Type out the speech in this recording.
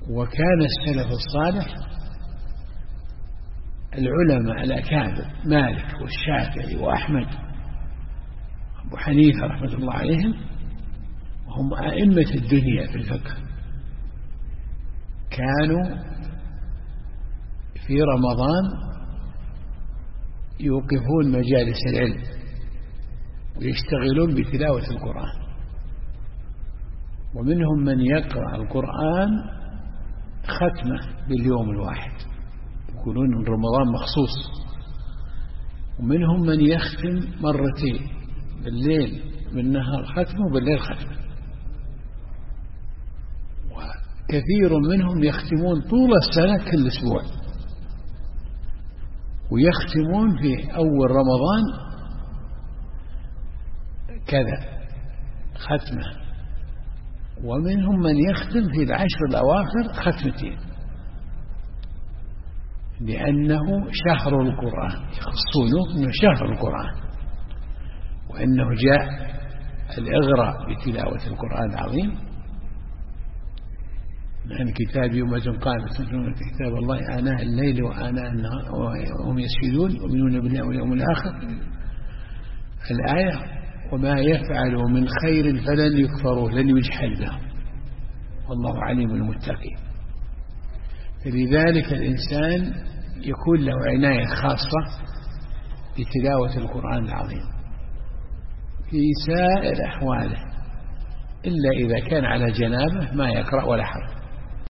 وكان السلف الصالح العلماء الأكابر مالك والشافعي وأحمد أبو حنيفة رحمة الله عليهم، وهم أئمة الدنيا في الفقه، كانوا في رمضان يوقفون مجالس العلم ويشتغلون بتلاوة القرآن، ومنهم من يقرأ القرآن ختمة باليوم الواحد، يقولون رمضان مخصوص، ومنهم من يختم مرتين، بالليل بالنهار ختمة وبالليل ختمة، وكثير منهم يختمون طول السنة كل أسبوع، ويختمون في أول رمضان كذا ختمة، ومنهم من يختم في العشر الأواخر ختمتين، لأنه شهر القرآن، يخصونه أنه شهر القرآن، وأنه جاء الإغراء بتلاوة القرآن العظيم. عن كتاب أمة قامت يتلون كتاب الله آناء الليل وآناء النهار وهم يسجدون يؤمنون بالله واليوم الآخر، الآية وما يفعلوا من خير فلن يكفروه لن يجحد لهم والله عليم المتقين. فلذلك الإنسان يكون له عناية خاصة بتلاوة القرآن العظيم في سائر أحواله، إلا إذا كان على جنابه ما يقرأ ولا حرج.